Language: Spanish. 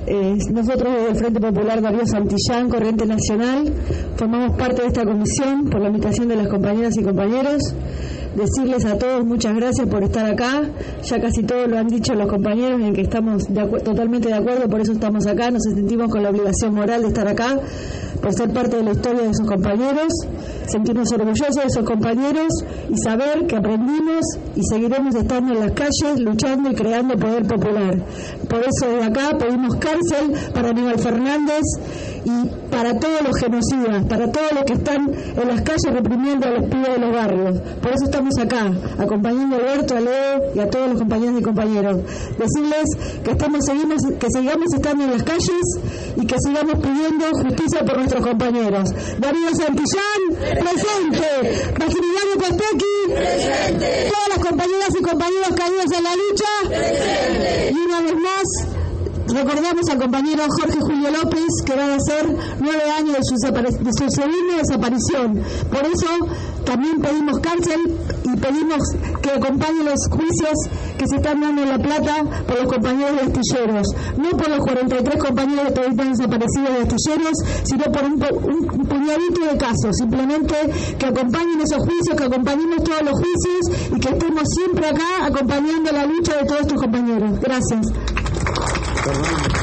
Nosotros desde el Frente Popular Darío Santillán, Corriente Nacional, formamos parte de esta comisión por la invitación de las compañeras y compañeros. Decirles a todos muchas gracias por estar acá. Ya casi todos lo han dicho los compañeros en que estamos totalmente de acuerdo, por eso estamos acá. Nos sentimos con la obligación moral de estar acá, por ser parte de la historia de esos compañeros, sentirnos orgullosos de esos compañeros y saber que aprendimos y seguiremos estando en las calles luchando y creando poder popular. Por eso desde acá pedimos cárcel para Aníbal Fernández y para todos los genocidas, para todos los que están en las calles reprimiendo a los pibes de los barrios. Por eso estamos acá, acompañando a Alberto, a Leo y a todos los compañeros y compañeros. Decirles que sigamos estando en las calles y que sigamos pidiendo justicia por nuestros compañeros. Darío Santillán, presente. Maximiliano Costecchi, presente. Todas las compañeras y compañeros caídos en la lucha, presente. Y una vez más recordamos al compañero Jorge Julio López, que van a ser 9 años de su segunda desaparición. Por eso también pedimos cárcel y pedimos que acompañen los juicios que se están dando en La Plata por los compañeros de Astilleros. No por los 43 compañeros que todavía están desaparecidos de Astilleros, sino por un puñadito de casos. Simplemente que acompañen esos juicios, que acompañemos todos los juicios y que estemos siempre acá acompañando la lucha de todos estos compañeros. Gracias.